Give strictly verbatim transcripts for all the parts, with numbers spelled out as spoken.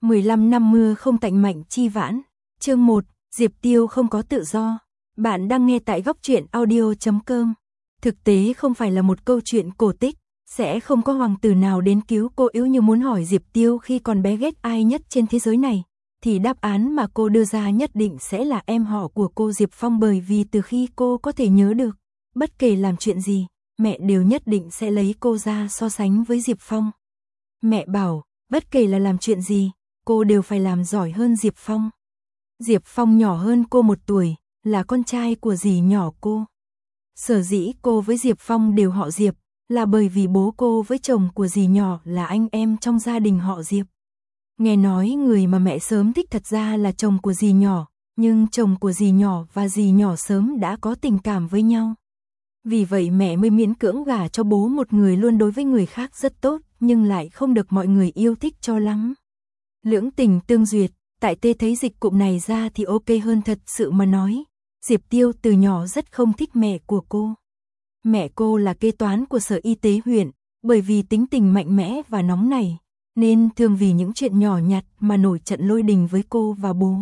mười lăm năm mưa không tạnh mạnh chi vãn. Chương một, Diệp Tiêu không có tự do. Bạn đang nghe tại góc truyện audio chấm com. Thực tế không phải là một câu chuyện cổ tích, sẽ không có hoàng tử nào đến cứu cô. Yếu như muốn hỏi Diệp Tiêu khi còn bé ghét ai nhất trên thế giới này, thì đáp án mà cô đưa ra nhất định sẽ là em họ của cô, Diệp Phong, bởi vì từ khi cô có thể nhớ được, bất kể làm chuyện gì, mẹ đều nhất định sẽ lấy cô ra so sánh với Diệp Phong. Mẹ bảo, bất kể là làm chuyện gì, cô đều phải làm giỏi hơn Diệp Phong. Diệp Phong nhỏ hơn cô một tuổi, là con trai của dì nhỏ cô. Sở dĩ cô với Diệp Phong đều họ Diệp, là bởi vì bố cô với chồng của dì nhỏ là anh em trong gia đình họ Diệp. Nghe nói người mà mẹ sớm thích thật ra là chồng của dì nhỏ, nhưng chồng của dì nhỏ và dì nhỏ sớm đã có tình cảm với nhau. Vì vậy mẹ mới miễn cưỡng gả cho bố một người luôn đối với người khác rất tốt, nhưng lại không được mọi người yêu thích cho lắm. Lưỡng tình tương duyệt, tại tê thấy dịch cụm này ra thì ok hơn. Thật sự mà nói, Diệp Tiêu từ nhỏ rất không thích mẹ của cô. Mẹ cô là kế toán của sở y tế huyện, bởi vì tính tình mạnh mẽ và nóng nảy, nên thường vì những chuyện nhỏ nhặt mà nổi trận lôi đình với cô và bố.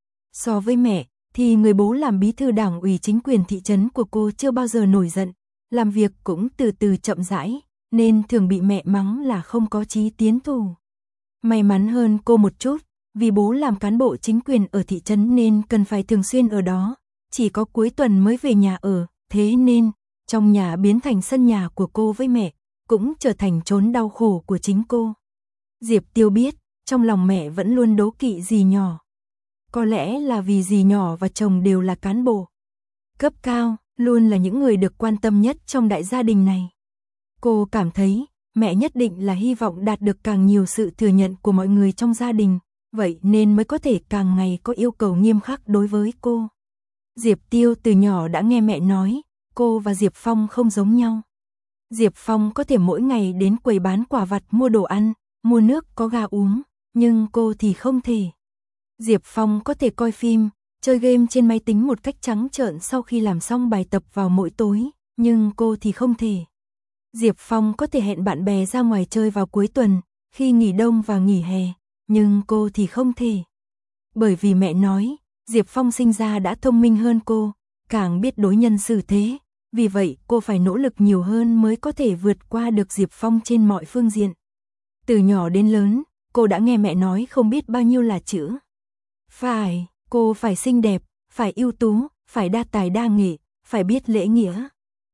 So với mẹ, thì người bố làm bí thư đảng ủy chính quyền thị trấn của cô chưa bao giờ nổi giận, làm việc cũng từ từ chậm rãi, nên thường bị mẹ mắng là không có chí tiến thủ. May mắn hơn cô một chút, vì bố làm cán bộ chính quyền ở thị trấn nên cần phải thường xuyên ở đó, chỉ có cuối tuần mới về nhà ở, thế nên trong nhà biến thành sân nhà của cô với mẹ, cũng trở thành chốn đau khổ của chính cô. Diệp Tiêu biết, trong lòng mẹ vẫn luôn đố kỵ dì nhỏ. Có lẽ là vì dì nhỏ và chồng đều là cán bộ cấp cao, luôn là những người được quan tâm nhất trong đại gia đình này. Cô cảm thấy, mẹ nhất định là hy vọng đạt được càng nhiều sự thừa nhận của mọi người trong gia đình, vậy nên mới có thể càng ngày có yêu cầu nghiêm khắc đối với cô. Diệp Tiêu từ nhỏ đã nghe mẹ nói, cô và Diệp Phong không giống nhau. Diệp Phong có thể mỗi ngày đến quầy bán quả vặt mua đồ ăn, mua nước có ga uống, nhưng cô thì không thể. Diệp Phong có thể coi phim, chơi game trên máy tính một cách trắng trợn sau khi làm xong bài tập vào mỗi tối, nhưng cô thì không thể. Diệp Phong có thể hẹn bạn bè ra ngoài chơi vào cuối tuần, khi nghỉ đông và nghỉ hè, nhưng cô thì không thể. Bởi vì mẹ nói, Diệp Phong sinh ra đã thông minh hơn cô, càng biết đối nhân xử thế, vì vậy cô phải nỗ lực nhiều hơn mới có thể vượt qua được Diệp Phong trên mọi phương diện. Từ nhỏ đến lớn, cô đã nghe mẹ nói không biết bao nhiêu là chữ. Phải, cô phải xinh đẹp, phải ưu tú, phải đa tài đa nghệ, phải biết lễ nghĩa.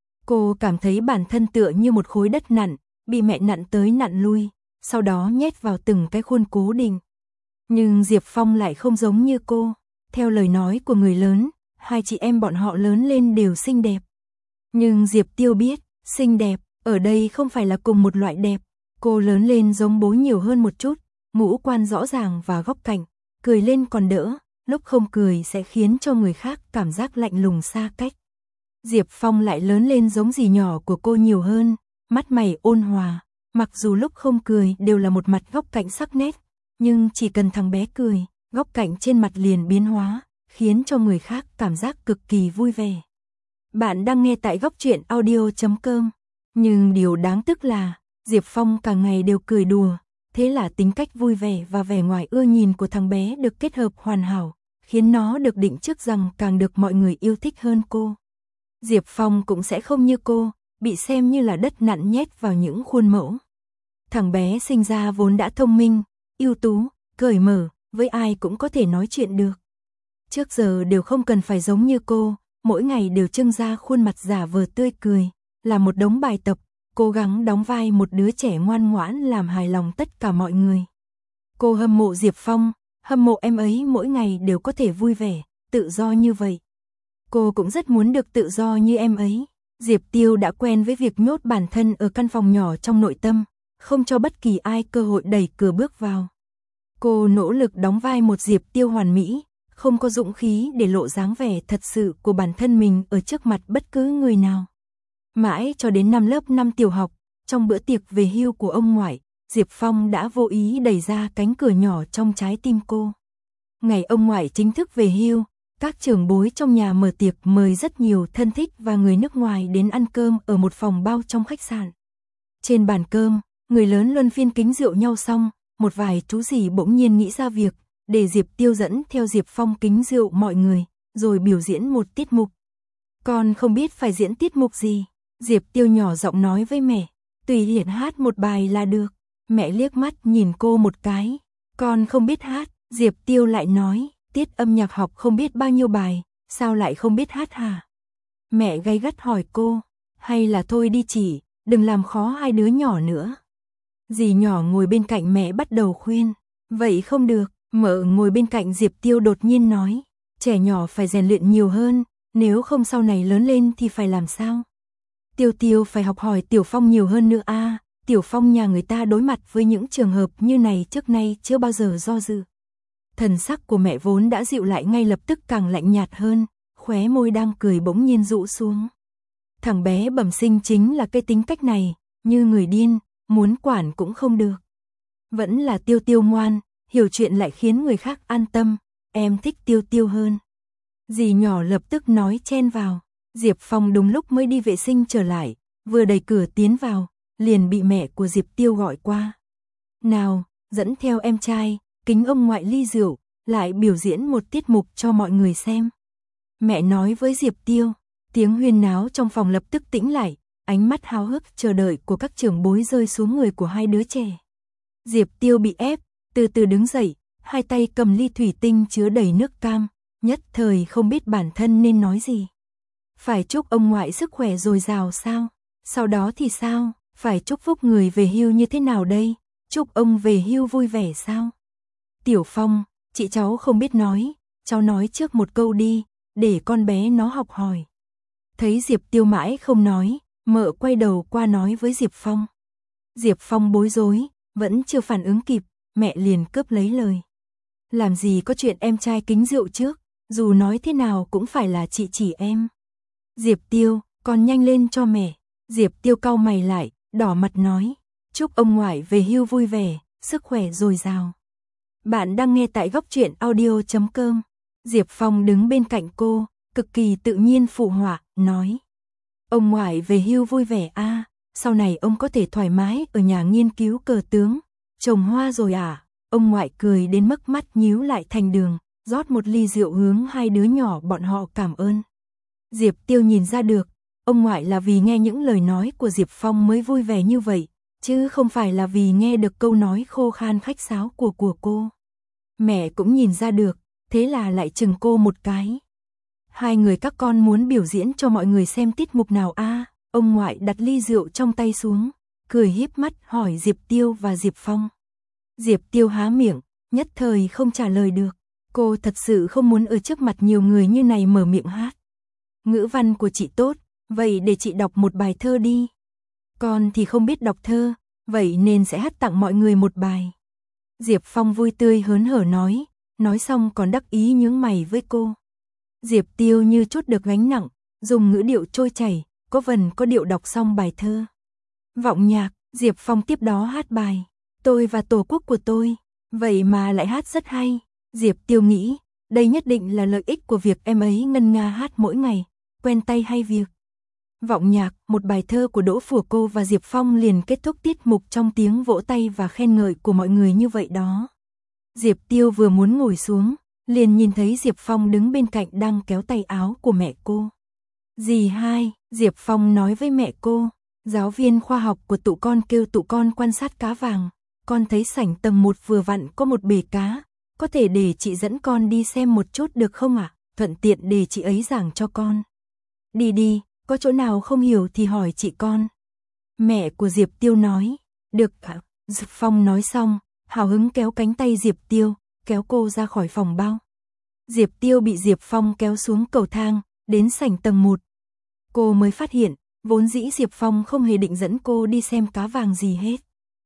Cô cảm thấy bản thân tựa như một khối đất nặn, bị mẹ nặn tới nặn lui, sau đó nhét vào từng cái khuôn cố định. Nhưng Diệp Phong lại không giống như cô, theo lời nói của người lớn, hai chị em bọn họ lớn lên đều xinh đẹp. Nhưng Diệp Tiêu biết, xinh đẹp, ở đây không phải là cùng một loại đẹp. Cô lớn lên giống bố nhiều hơn một chút, ngũ quan rõ ràng và góc cạnh, cười lên còn đỡ, lúc không cười sẽ khiến cho người khác cảm giác lạnh lùng xa cách. Diệp Phong lại lớn lên giống dì nhỏ của cô nhiều hơn, mắt mày ôn hòa, mặc dù lúc không cười đều là một mặt góc cạnh sắc nét, nhưng chỉ cần thằng bé cười, góc cạnh trên mặt liền biến hóa, khiến cho người khác cảm giác cực kỳ vui vẻ. Bạn đang nghe tại góc truyện audio chấm com, nhưng điều đáng tức là Diệp Phong cả ngày đều cười đùa, thế là tính cách vui vẻ và vẻ ngoài ưa nhìn của thằng bé được kết hợp hoàn hảo, khiến nó được định trước rằng càng được mọi người yêu thích hơn cô. Diệp Phong cũng sẽ không như cô, bị xem như là đất nặn nhét vào những khuôn mẫu. Thằng bé sinh ra vốn đã thông minh, ưu tú, cởi mở, với ai cũng có thể nói chuyện được. Trước giờ đều không cần phải giống như cô, mỗi ngày đều trưng ra khuôn mặt giả vờ tươi cười, làm một đống bài tập, cố gắng đóng vai một đứa trẻ ngoan ngoãn làm hài lòng tất cả mọi người. Cô hâm mộ Diệp Phong, hâm mộ em ấy mỗi ngày đều có thể vui vẻ, tự do như vậy. Cô cũng rất muốn được tự do như em ấy. Diệp Tiêu đã quen với việc nhốt bản thân ở căn phòng nhỏ trong nội tâm, không cho bất kỳ ai cơ hội đẩy cửa bước vào. Cô nỗ lực đóng vai một Diệp Tiêu hoàn mỹ, không có dũng khí để lộ dáng vẻ thật sự của bản thân mình ở trước mặt bất cứ người nào. Mãi cho đến năm lớp năm tiểu học, trong bữa tiệc về hưu của ông ngoại, Diệp Phong đã vô ý đẩy ra cánh cửa nhỏ trong trái tim cô. Ngày ông ngoại chính thức về hưu, các trưởng bối trong nhà mở tiệc mời rất nhiều thân thích và người nước ngoài đến ăn cơm ở một phòng bao trong khách sạn. Trên bàn cơm, người lớn luân phiên kính rượu nhau xong, một vài chú rể bỗng nhiên nghĩ ra việc, để Diệp Tiêu dẫn theo Diệp Phong kính rượu mọi người, rồi biểu diễn một tiết mục. Con không biết phải diễn tiết mục gì, Diệp Tiêu nhỏ giọng nói với mẹ, tùy tiện hát một bài là được. Mẹ liếc mắt nhìn cô một cái, con không biết hát, Diệp Tiêu lại nói, tiết âm nhạc học không biết bao nhiêu bài, sao lại không biết hát hả? Mẹ gay gắt hỏi cô, hay là thôi đi chị, đừng làm khó hai đứa nhỏ nữa. Dì nhỏ ngồi bên cạnh mẹ bắt đầu khuyên, vậy không được, mợ ngồi bên cạnh Diệp Tiêu đột nhiên nói, trẻ nhỏ phải rèn luyện nhiều hơn, nếu không sau này lớn lên thì phải làm sao? Tiêu Tiêu phải học hỏi Tiểu Phong nhiều hơn nữa a. À, Tiểu Phong nhà người ta đối mặt với những trường hợp như này trước nay chưa bao giờ do dự. Thần sắc của mẹ vốn đã dịu lại ngay lập tức càng lạnh nhạt hơn, khóe môi đang cười bỗng nhiên rũ xuống. Thằng bé bẩm sinh chính là cái tính cách này, như người điên, muốn quản cũng không được. Vẫn là Tiêu Tiêu ngoan, hiểu chuyện lại khiến người khác an tâm, em thích Tiêu Tiêu hơn. Dì nhỏ lập tức nói chen vào, Diệp Phong đúng lúc mới đi vệ sinh trở lại, vừa đẩy cửa tiến vào, liền bị mẹ của Diệp Tiêu gọi qua. Nào, dẫn theo em trai, kính ông ngoại ly rượu, lại biểu diễn một tiết mục cho mọi người xem. Mẹ nói với Diệp Tiêu, tiếng huyên náo trong phòng lập tức tĩnh lại, ánh mắt háo hức chờ đợi của các trưởng bối rơi xuống người của hai đứa trẻ. Diệp Tiêu bị ép, từ từ đứng dậy, hai tay cầm ly thủy tinh chứa đầy nước cam, nhất thời không biết bản thân nên nói gì. Phải chúc ông ngoại sức khỏe dồi dào sao? Sau đó thì sao? Phải chúc phúc người về hưu như thế nào đây? Chúc ông về hưu vui vẻ sao? Tiểu Phong, chị cháu không biết nói, cháu nói trước một câu đi, để con bé nó học hỏi. Thấy Diệp Tiêu mãi không nói, mợ quay đầu qua nói với Diệp Phong. Diệp Phong bối rối, vẫn chưa phản ứng kịp, mẹ liền cướp lấy lời. Làm gì có chuyện em trai kính rượu trước, dù nói thế nào cũng phải là chị chỉ em. Diệp Tiêu, con nhanh lên cho mẹ. Diệp Tiêu cau mày lại, đỏ mặt nói, chúc ông ngoại về hưu vui vẻ, sức khỏe dồi dào. Bạn đang nghe tại góc truyện audio chấm com. Diệp Phong đứng bên cạnh cô, cực kỳ tự nhiên phụ họa, nói. Ông ngoại về hưu vui vẻ a, à, sau này ông có thể thoải mái ở nhà nghiên cứu cờ tướng, trồng hoa rồi à? Ông ngoại cười đến mức mắt nhíu lại thành đường, rót một ly rượu hướng hai đứa nhỏ bọn họ cảm ơn. Diệp Tiêu nhìn ra được, ông ngoại là vì nghe những lời nói của Diệp Phong mới vui vẻ như vậy, chứ không phải là vì nghe được câu nói khô khan khách sáo của của cô. Mẹ cũng nhìn ra được, thế là lại chừng cô một cái. Hai người các con muốn biểu diễn cho mọi người xem tiết mục nào a? À? Ông ngoại đặt ly rượu trong tay xuống, cười híp mắt hỏi Diệp Tiêu và Diệp Phong. Diệp Tiêu há miệng, nhất thời không trả lời được. Cô thật sự không muốn ở trước mặt nhiều người như này mở miệng hát. Ngữ văn của chị tốt, vậy để chị đọc một bài thơ đi. Con thì không biết đọc thơ, vậy nên sẽ hát tặng mọi người một bài. Diệp Phong vui tươi hớn hở nói, nói xong còn đắc ý nhướng mày với cô. Diệp Tiêu như chút được gánh nặng, dùng ngữ điệu trôi chảy, có vần có điệu đọc xong bài thơ. Vọng nhạc, Diệp Phong tiếp đó hát bài Tôi và Tổ quốc của tôi, vậy mà lại hát rất hay. Diệp Tiêu nghĩ, đây nhất định là lợi ích của việc em ấy ngân nga hát mỗi ngày, quen tay hay việc. Vọng nhạc, một bài thơ của Đỗ Phủa Cô và Diệp Phong liền kết thúc tiết mục trong tiếng vỗ tay và khen ngợi của mọi người như vậy đó. Diệp Tiêu vừa muốn ngồi xuống, liền nhìn thấy Diệp Phong đứng bên cạnh đang kéo tay áo của mẹ cô. Dì hai, Diệp Phong nói với mẹ cô, giáo viên khoa học của tụi con kêu tụi con quan sát cá vàng, con thấy sảnh tầng một vừa vặn có một bể cá, có thể để chị dẫn con đi xem một chút được không ạ? À? Thuận tiện để chị ấy giảng cho con. Đi đi, có chỗ nào không hiểu thì hỏi chị con. Mẹ của Diệp Tiêu nói, được ạ. Diệp Phong nói xong, hào hứng kéo cánh tay Diệp Tiêu, kéo cô ra khỏi phòng bao. Diệp Tiêu bị Diệp Phong kéo xuống cầu thang, đến sảnh tầng một. Cô mới phát hiện, vốn dĩ Diệp Phong không hề định dẫn cô đi xem cá vàng gì hết.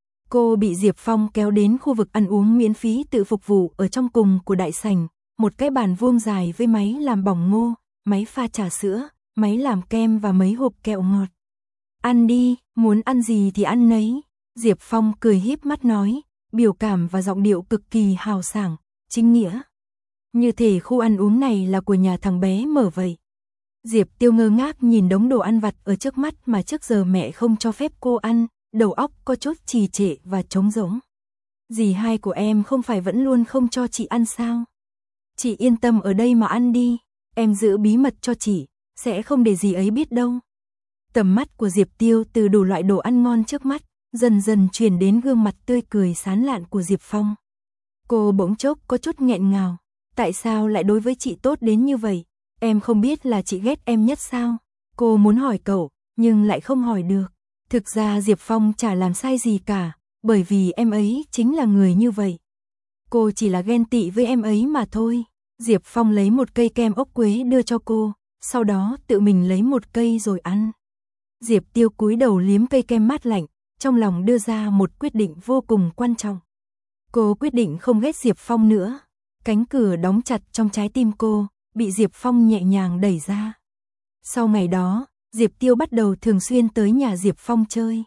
Cô bị Diệp Phong kéo đến khu vực ăn uống miễn phí tự phục vụ ở trong cùng của đại sảnh, một cái bàn vuông dài với máy làm bỏng ngô, máy pha trà sữa, máy làm kem và mấy hộp kẹo ngọt. Ăn đi, muốn ăn gì thì ăn nấy. Diệp Phong cười híp mắt nói, biểu cảm và giọng điệu cực kỳ hào sảng, chính nghĩa. Như thể khu ăn uống này là của nhà thằng bé mở vậy. Diệp Tiêu ngơ ngác nhìn đống đồ ăn vặt ở trước mắt mà trước giờ mẹ không cho phép cô ăn, đầu óc có chút trì trệ và trống rỗng. Dì hai của em không phải vẫn luôn không cho chị ăn sao? Chị yên tâm ở đây mà ăn đi, em giữ bí mật cho chị, sẽ không để dì ấy biết đâu. Tầm mắt của Diệp Tiêu từ đủ loại đồ ăn ngon trước mắt, dần dần chuyển đến gương mặt tươi cười sán lạn của Diệp Phong. Cô bỗng chốc có chút nghẹn ngào, tại sao lại đối với chị tốt đến như vậy? Em không biết là chị ghét em nhất sao? Cô muốn hỏi cậu, nhưng lại không hỏi được. Thực ra Diệp Phong chả làm sai gì cả, bởi vì em ấy chính là người như vậy. Cô chỉ là ghen tị với em ấy mà thôi. Diệp Phong lấy một cây kem ốc quế đưa cho cô, sau đó tự mình lấy một cây rồi ăn. Diệp Tiêu cúi đầu liếm cây kem mát lạnh, trong lòng đưa ra một quyết định vô cùng quan trọng. Cô quyết định không ghét Diệp Phong nữa. Cánh cửa đóng chặt trong trái tim cô, bị Diệp Phong nhẹ nhàng đẩy ra. Sau ngày đó, Diệp Tiêu bắt đầu thường xuyên tới nhà Diệp Phong chơi.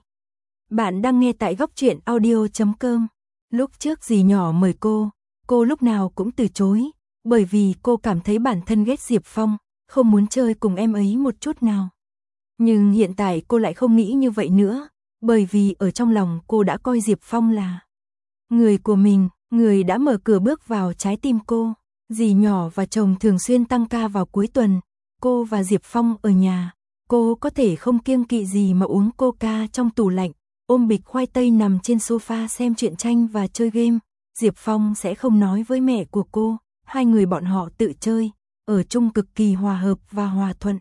Bạn đang nghe tại góc truyện audio chấm com. Lúc trước dì nhỏ mời cô, cô lúc nào cũng từ chối, bởi vì cô cảm thấy bản thân ghét Diệp Phong, không muốn chơi cùng em ấy một chút nào. Nhưng hiện tại cô lại không nghĩ như vậy nữa, bởi vì ở trong lòng cô đã coi Diệp Phong là người của mình, người đã mở cửa bước vào trái tim cô. Dì nhỏ và chồng thường xuyên tăng ca vào cuối tuần, cô và Diệp Phong ở nhà, cô có thể không kiêng kỵ gì mà uống coca trong tủ lạnh, ôm bịch khoai tây nằm trên sofa xem truyện tranh và chơi game. Diệp Phong sẽ không nói với mẹ của cô, hai người bọn họ tự chơi, ở chung cực kỳ hòa hợp và hòa thuận.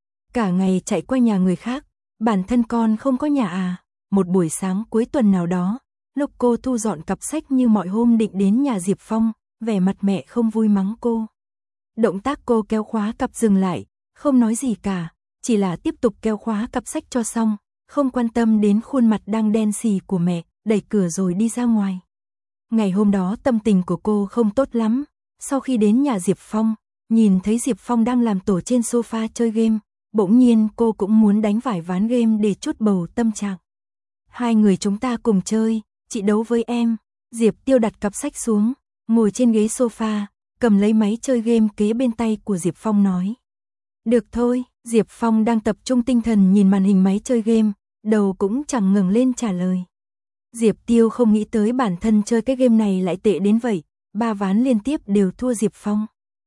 Cả ngày chạy qua nhà người khác, bản thân con không có nhà à? Một buổi sáng cuối tuần nào đó, lúc cô thu dọn cặp sách như mọi hôm định đến nhà Diệp Phong, vẻ mặt mẹ không vui mắng cô. Động tác cô kéo khóa cặp dừng lại, không nói gì cả, chỉ là tiếp tục kéo khóa cặp sách cho xong, không quan tâm đến khuôn mặt đang đen xì của mẹ, đẩy cửa rồi đi ra ngoài. Ngày hôm đó tâm tình của cô không tốt lắm, sau khi đến nhà Diệp Phong, nhìn thấy Diệp Phong đang làm tổ trên sofa chơi game, bỗng nhiên cô cũng muốn đánh vài ván game để chút bầu tâm trạng. Hai người chúng ta cùng chơi, chị đấu với em. Diệp Tiêu đặt cặp sách xuống, ngồi trên ghế sofa, cầm lấy máy chơi game kế bên tay của Diệp Phong nói. Được thôi, Diệp Phong đang tập trung tinh thần nhìn màn hình máy chơi game, đầu cũng chẳng ngẩng lên trả lời. Diệp Tiêu không nghĩ tới bản thân chơi cái game này lại tệ đến vậy, ba ván liên tiếp đều thua Diệp Phong.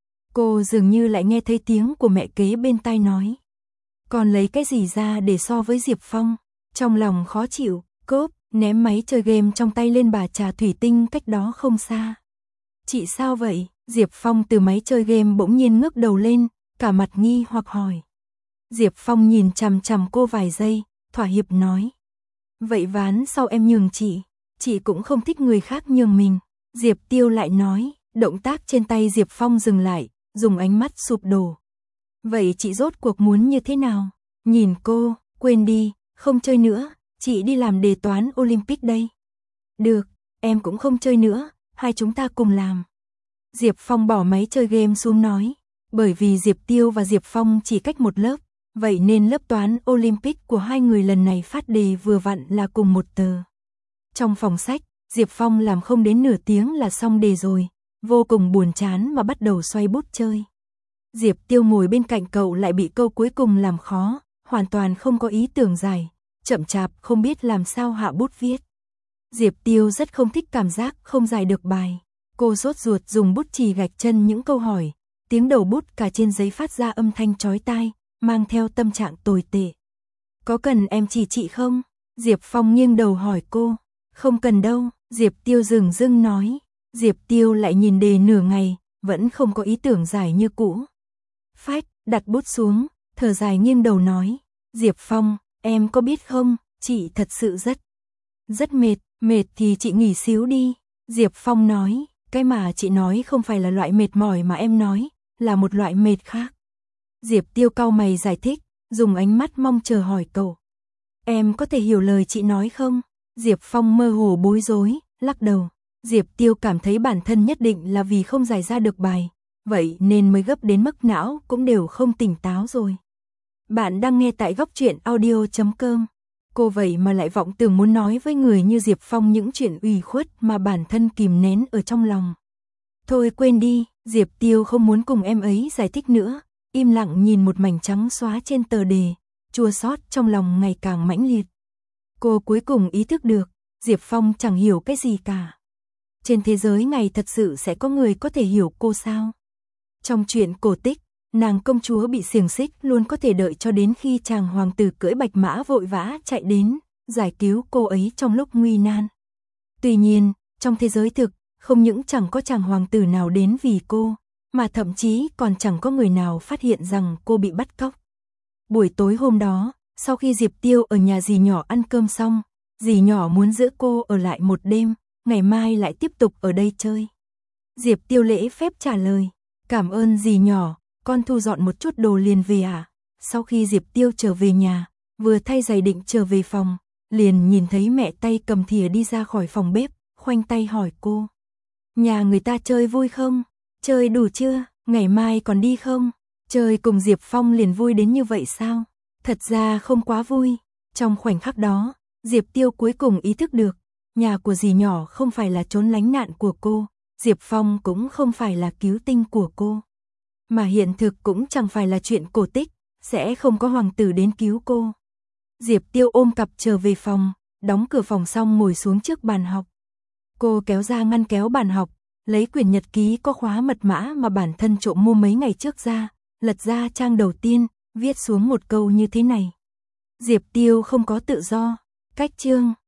Cô dường như lại nghe thấy tiếng của mẹ kế bên tai nói. Còn lấy cái gì ra để so với Diệp Phong? Trong lòng khó chịu, cốp, ném máy chơi game trong tay lên bà trà thủy tinh cách đó không xa. Chị sao vậy? Diệp Phong từ máy chơi game bỗng nhiên ngước đầu lên, cả mặt nghi hoặc hỏi. Diệp Phong nhìn chằm chằm cô vài giây, thỏa hiệp nói. Vậy ván sau em nhường chị, chị cũng không thích người khác nhường mình. Diệp Tiêu lại nói, động tác trên tay Diệp Phong dừng lại, dùng ánh mắt sụp đổ. Vậy chị rốt cuộc muốn như thế nào? Nhìn cô, quên đi, không chơi nữa, chị đi làm đề toán Olympic đây. Được, em cũng không chơi nữa, hai chúng ta cùng làm. Diệp Phong bỏ máy chơi game xuống nói, bởi vì Diệp Tiêu và Diệp Phong chỉ cách một lớp, vậy nên lớp toán Olympic của hai người lần này phát đề vừa vặn là cùng một tờ. Trong phòng sách, Diệp Phong làm không đến nửa tiếng là xong đề rồi, vô cùng buồn chán mà bắt đầu xoay bút chơi. Diệp Tiêu ngồi bên cạnh cậu lại bị câu cuối cùng làm khó, hoàn toàn không có ý tưởng giải, chậm chạp không biết làm sao hạ bút viết. Diệp Tiêu rất không thích cảm giác không giải được bài. Cô sốt ruột dùng bút chì gạch chân những câu hỏi, tiếng đầu bút cả trên giấy phát ra âm thanh chói tai, mang theo tâm trạng tồi tệ. Có cần em chỉ chị không? Diệp Phong nghiêng đầu hỏi cô. Không cần đâu, Diệp Tiêu dừng dưng nói. Diệp Tiêu lại nhìn đề nửa ngày, vẫn không có ý tưởng giải như cũ. Phách, đặt bút xuống, thở dài nghiêng đầu nói. Diệp Phong, em có biết không, chị thật sự rất, rất mệt, mệt thì chị nghỉ xíu đi. Diệp Phong nói, cái mà chị nói không phải là loại mệt mỏi mà em nói, là một loại mệt khác. Diệp Tiêu cau mày giải thích, dùng ánh mắt mong chờ hỏi cậu. Em có thể hiểu lời chị nói không? Diệp Phong mơ hồ bối rối, lắc đầu. Diệp Tiêu cảm thấy bản thân nhất định là vì không giải ra được bài, vậy nên mới gấp đến mức não cũng đều không tỉnh táo rồi. Bạn đang nghe tại góc truyện audio chấm com. Cô vậy mà lại vọng tưởng muốn nói với người như Diệp Phong những chuyện ủy khuất mà bản thân kìm nén ở trong lòng. Thôi quên đi, Diệp Tiêu không muốn cùng em ấy giải thích nữa, im lặng nhìn một mảnh trắng xóa trên tờ đề, chua xót trong lòng ngày càng mãnh liệt. Cô cuối cùng ý thức được, Diệp Phong chẳng hiểu cái gì cả. trên thế giới này thật sự sẽ có người có thể hiểu cô sao? Trong truyện cổ tích, nàng công chúa bị xiềng xích luôn có thể đợi cho đến khi chàng hoàng tử cưỡi bạch mã vội vã chạy đến, giải cứu cô ấy trong lúc nguy nan. Tuy nhiên, trong thế giới thực, không những chẳng có chàng hoàng tử nào đến vì cô, mà thậm chí còn chẳng có người nào phát hiện rằng cô bị bắt cóc. Buổi tối hôm đó, sau khi Diệp Tiêu ở nhà dì nhỏ ăn cơm xong, dì nhỏ muốn giữ cô ở lại một đêm, ngày mai lại tiếp tục ở đây chơi. Diệp Tiêu lễ phép trả lời, cảm ơn dì nhỏ, con thu dọn một chút đồ liền về à. Sau khi Diệp Tiêu trở về nhà, vừa thay giày định trở về phòng, liền nhìn thấy mẹ tay cầm thìa đi ra khỏi phòng bếp, khoanh tay hỏi cô. Nhà người ta chơi vui không? Chơi đủ chưa? Ngày mai còn đi không? Chơi cùng Diệp Phong liền vui đến như vậy sao? Thật ra không quá vui. Trong khoảnh khắc đó, Diệp Tiêu cuối cùng ý thức được, nhà của dì nhỏ không phải là trốn lánh nạn của cô, Diệp Phong cũng không phải là cứu tinh của cô. Mà hiện thực cũng chẳng phải là chuyện cổ tích, sẽ không có hoàng tử đến cứu cô. Diệp Tiêu ôm cặp trở về phòng, đóng cửa phòng xong ngồi xuống trước bàn học. Cô kéo ra ngăn kéo bàn học, lấy quyển nhật ký có khóa mật mã mà bản thân trộm mua mấy ngày trước ra, lật ra trang đầu tiên, viết xuống một câu như thế này. Diệp Tiêu không có tự do. Cách chương